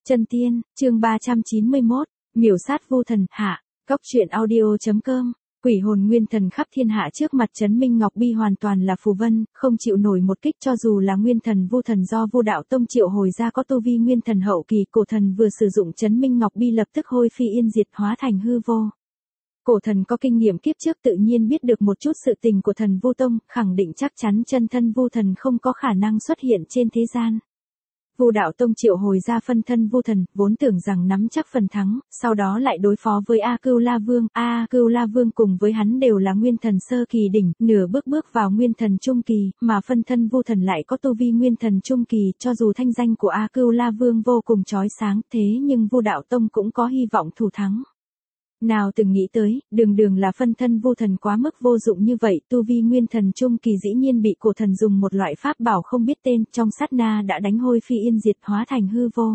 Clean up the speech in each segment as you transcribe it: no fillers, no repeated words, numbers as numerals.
Chân tiên, chương 391, miểu sát Vu Thần, hạ, Cóc truyện audio.com. Quỷ hồn nguyên thần khắp thiên hạ trước mặt Trấn Minh Ngọc Bi hoàn toàn là phù vân, không chịu nổi một kích cho dù là nguyên thần Vu Thần do Vu Đạo Tông triệu hồi ra có tu vi nguyên thần hậu kỳ, cổ thần vừa sử dụng Trấn Minh Ngọc Bi lập tức hôi phi yên diệt hóa thành hư vô. Cổ thần có kinh nghiệm kiếp trước tự nhiên biết được một chút sự tình của thần Vu Tông, khẳng định chắc chắn chân thân Vu Thần không có khả năng xuất hiện trên thế gian. Vu Đạo Tông triệu hồi ra phân thân Vu Thần, vốn tưởng rằng nắm chắc phần thắng, sau đó lại đối phó với A Cưu La Vương. A Cưu La Vương cùng với hắn đều là nguyên thần sơ kỳ đỉnh, nửa bước vào nguyên thần trung kỳ, mà phân thân Vu Thần lại có tu vi nguyên thần trung kỳ, cho dù thanh danh của A Cưu La Vương vô cùng chói sáng, thế nhưng Vu Đạo Tông cũng có hy vọng thủ thắng. Nào từng nghĩ tới, đường là phân thân Vu Thần quá mức vô dụng như vậy, tu vi nguyên thần trung kỳ dĩ nhiên bị cổ thần dùng một loại pháp bảo không biết tên, trong sát na đã đánh hôi phi yên diệt hóa thành hư vô.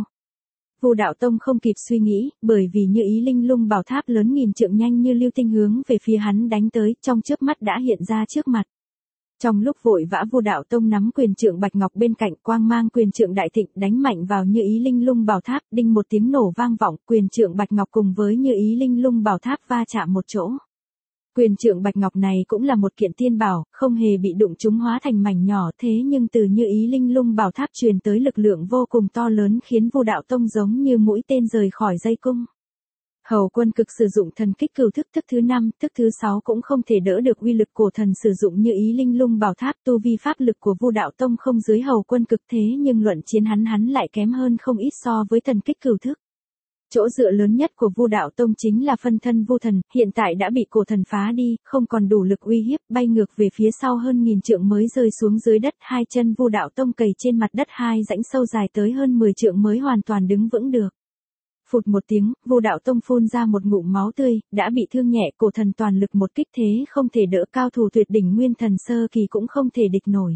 Vu Đạo Tông không kịp suy nghĩ, bởi vì như ý linh lung bảo tháp lớn nghìn trượng nhanh như lưu tinh hướng về phía hắn đánh tới, trong chớp mắt đã hiện ra trước mặt. Trong lúc vội vã Vu Đạo Tông nắm quyền trượng bạch ngọc bên cạnh, quang mang quyền trượng đại thịnh đánh mạnh vào như ý linh lung bảo tháp, đinh một tiếng nổ vang vọng, quyền trượng bạch ngọc cùng với như ý linh lung bảo tháp va chạm một chỗ. Quyền trượng bạch ngọc này cũng là một kiện tiên bảo, không hề bị đụng trúng hóa thành mảnh nhỏ, thế nhưng từ như ý linh lung bảo tháp truyền tới lực lượng vô cùng to lớn khiến Vu Đạo Tông giống như mũi tên rời khỏi dây cung. Hầu Quân Cực sử dụng thần kích cửu thức, thức thứ 5, thức thứ 6 cũng không thể đỡ được uy lực cổ thần sử dụng như ý linh lung bảo tháp, tu vi pháp lực của Vu Đạo Tông không dưới Hầu Quân Cực, thế nhưng luận chiến hắn lại kém hơn không ít so với thần kích cửu thức. Chỗ dựa lớn nhất của Vu Đạo Tông chính là phân thân Vu Thần, hiện tại đã bị cổ thần phá đi, không còn đủ lực uy hiếp, bay ngược về phía sau hơn nghìn trượng mới rơi xuống dưới đất, hai chân Vu Đạo Tông cầy trên mặt đất, hai rãnh sâu dài tới hơn 10 trượng mới hoàn toàn đứng vững được. Phụt một tiếng, Vu Đạo Tông phun ra một ngụm máu tươi, đã bị thương nhẹ, cổ thần toàn lực một kích thế không thể đỡ, cao thủ tuyệt đỉnh nguyên thần sơ kỳ cũng không thể địch nổi.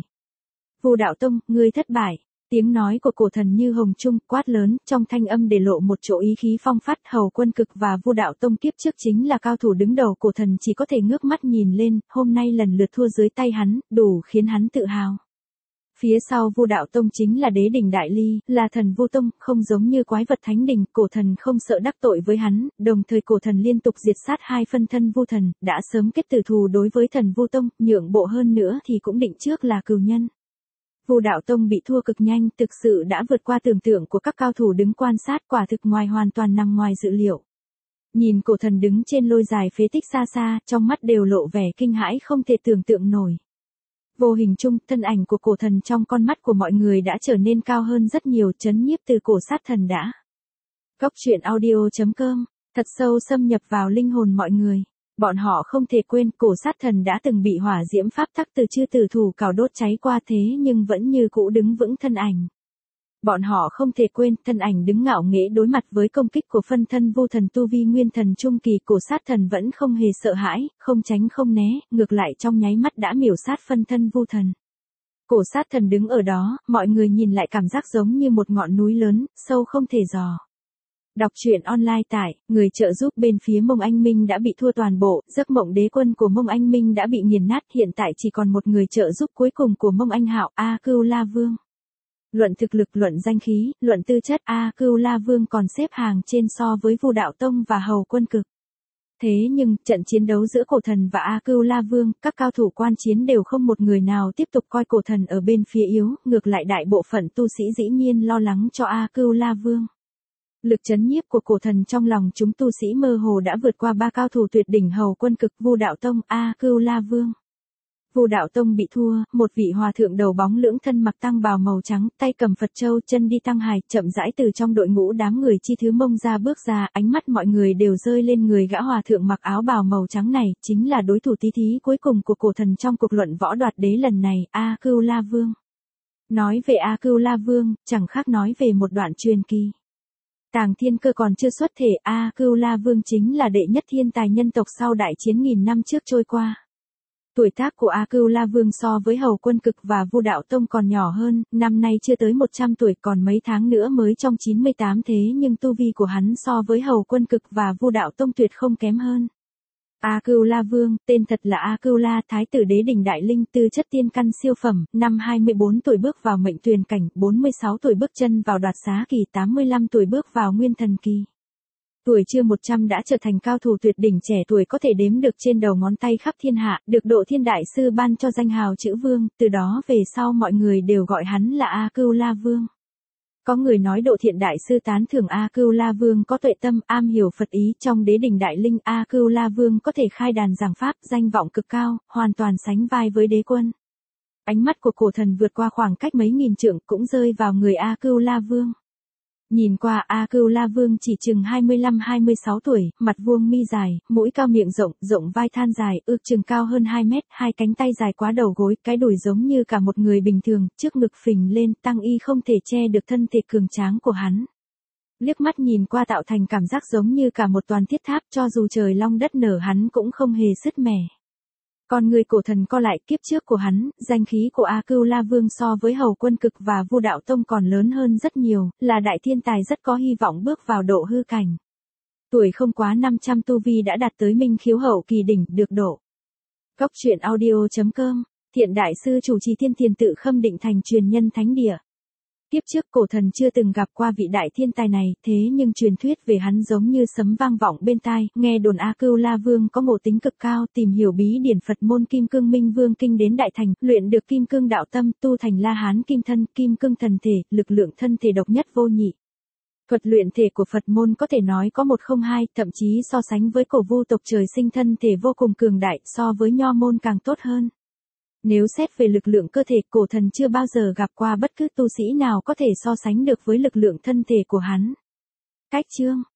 Vu Đạo Tông, ngươi thất bại. Tiếng nói của cổ thần như hồng trung, quát lớn, trong thanh âm để lộ một chỗ ý khí phong phát. Hầu Quân Cực và Vu Đạo Tông kiếp trước chính là cao thủ đứng đầu, cổ thần chỉ có thể ngước mắt nhìn lên, hôm nay lần lượt thua dưới tay hắn, đủ khiến hắn tự hào. Phía sau Vu Đạo Tông chính là Đế Đỉnh Đại Ly, là thần Vu Tông, không giống như quái vật thánh đỉnh, cổ thần không sợ đắc tội với hắn, đồng thời cổ thần liên tục diệt sát hai phân thân Vu Thần, đã sớm kết tử thù đối với thần Vu Tông, nhượng bộ hơn nữa thì cũng định trước là cừu nhân. Vu Đạo Tông bị thua cực nhanh, thực sự đã vượt qua tưởng tượng của các cao thủ đứng quan sát, quả thực hoàn toàn nằm ngoài dự liệu. Nhìn cổ thần đứng trên lôi dài phế tích xa xa, trong mắt đều lộ vẻ kinh hãi không thể tưởng tượng nổi. Vô hình chung, thân ảnh của cổ thần trong con mắt của mọi người đã trở nên cao hơn rất nhiều, chấn nhiếp từ cổ sát thần đã. Cóc truyện audio.com, thật sâu xâm nhập vào linh hồn mọi người. Bọn họ không thể quên cổ sát thần đã từng bị hỏa diễm pháp tắc từ chư tử thủ cào đốt cháy qua, thế nhưng vẫn như cũ đứng vững thân ảnh. Bọn họ không thể quên thân ảnh đứng ngạo nghễ đối mặt với công kích của phân thân Vu Thần tu vi nguyên thần trung kỳ, cổ sát thần vẫn không hề sợ hãi, không tránh không né, ngược lại trong nháy mắt đã miểu sát phân thân Vu Thần. Cổ sát thần đứng ở đó, mọi người nhìn lại cảm giác giống như một ngọn núi lớn, sâu không thể dò. Đọc truyện online tại, người trợ giúp bên phía Mông Anh Minh đã bị thua toàn bộ, giấc mộng đế quân của Mông Anh Minh đã bị nghiền nát, hiện tại chỉ còn một người trợ giúp cuối cùng của Mông Anh Hạo, A Cưu La Vương. Luận thực lực, luận danh khí, luận tư chất, A Cưu La Vương còn xếp hàng trên so với Vu Đạo Tông và Hầu Quân Cực. Thế nhưng, trận chiến đấu giữa cổ thần và A Cưu La Vương, các cao thủ quan chiến đều không một người nào tiếp tục coi cổ thần ở bên phía yếu, ngược lại đại bộ phận tu sĩ dĩ nhiên lo lắng cho A Cưu La Vương. Lực chấn nhiếp của cổ thần trong lòng chúng tu sĩ mơ hồ đã vượt qua ba cao thủ tuyệt đỉnh Hầu Quân Cực, Vu Đạo Tông, A Cưu La Vương. Vu Đạo Tông bị thua, một vị hòa thượng đầu bóng lưỡng thân mặc tăng bào màu trắng, tay cầm Phật châu, chân đi tăng hài, chậm rãi từ trong đội ngũ đám người chi thứ Mông ra bước ra, ánh mắt mọi người đều rơi lên người gã hòa thượng mặc áo bào màu trắng này, chính là đối thủ tí thí cuối cùng của cổ thần trong cuộc luận võ đoạt đế lần này, A Cưu La Vương. Nói về A Cưu La Vương, chẳng khác nói về một đoạn truyền kỳ. Tàng Thiên Cơ còn chưa xuất thể, A Cưu La Vương chính là đệ nhất thiên tài nhân tộc sau đại chiến nghìn năm trước trôi qua. Tuổi tác của A Cưu La Vương so với Hầu Quân Cực và Vu Đạo Tông còn nhỏ hơn, năm nay chưa tới 100 tuổi, còn mấy tháng nữa mới trong 98, thế nhưng tu vi của hắn so với Hầu Quân Cực và Vu Đạo Tông tuyệt không kém hơn. A Cưu La Vương, tên thật là A Cưu La, Thái tử Đế Đỉnh Đại Linh, tư chất tiên căn siêu phẩm, năm 24 tuổi bước vào mệnh tuyền cảnh, 46 tuổi bước chân vào đoạt xá kỳ, 85 tuổi bước vào nguyên thần kỳ. Tuổi chưa 100 đã trở thành cao thủ tuyệt đỉnh, trẻ tuổi có thể đếm được trên đầu ngón tay khắp thiên hạ, được Độ Thiên Đại Sư ban cho danh hào chữ Vương, từ đó về sau mọi người đều gọi hắn là A Cưu La Vương. Có người nói Độ Thiện Đại Sư tán thưởng A Cưu La Vương có tuệ tâm, am hiểu Phật ý, trong Đế Đỉnh Đại Linh A Cưu La Vương có thể khai đàn giảng pháp, danh vọng cực cao, hoàn toàn sánh vai với đế quân. Ánh mắt của cổ thần vượt qua khoảng cách mấy nghìn trượng cũng rơi vào người A Cưu La Vương. Nhìn qua A Cưu La Vương chỉ chừng 25-26 tuổi, mặt vuông mi dài, mũi cao miệng rộng, rộng vai than dài, ước chừng cao hơn 2 mét, hai cánh tay dài quá đầu gối, cái đùi giống như cả một người bình thường, trước ngực phình lên, tăng y không thể che được thân thể cường tráng của hắn. Liếc mắt nhìn qua tạo thành cảm giác giống như cả một toàn thiết tháp, cho dù trời long đất nở hắn cũng không hề sứt mẻ. Còn người cổ thần co lại, kiếp trước của hắn, danh khí của A Cưu La Vương so với Hầu Quân Cực và Vu Đạo Tông còn lớn hơn rất nhiều, là đại thiên tài rất có hy vọng bước vào độ hư cảnh. Tuổi không quá 500 tu vi đã đạt tới minh khiếu hậu kỳ đỉnh, được độ. Góc truyện audio.com, Thiện Đại Sư chủ trì Thiên Tiền Tự Khâm Định thành truyền nhân thánh địa. Kiếp trước cổ thần chưa từng gặp qua vị đại thiên tài này, thế nhưng truyền thuyết về hắn giống như sấm vang vọng bên tai, nghe đồn A Cưu La Vương có ngộ tính cực cao, tìm hiểu bí điển Phật môn Kim Cương Minh Vương kinh đến đại thành, luyện được Kim Cương đạo tâm, tu thành La Hán Kim Thân, Kim Cương thần thể, lực lượng thân thể độc nhất vô nhị. Thuật luyện thể của Phật môn có thể nói có một không hai, thậm chí so sánh với cổ Vu tộc trời sinh thân thể vô cùng cường đại, so với Nho môn càng tốt hơn. Nếu xét về lực lượng cơ thể, cổ thần chưa bao giờ gặp qua bất cứ tu sĩ nào có thể so sánh được với lực lượng thân thể của hắn. Cách chương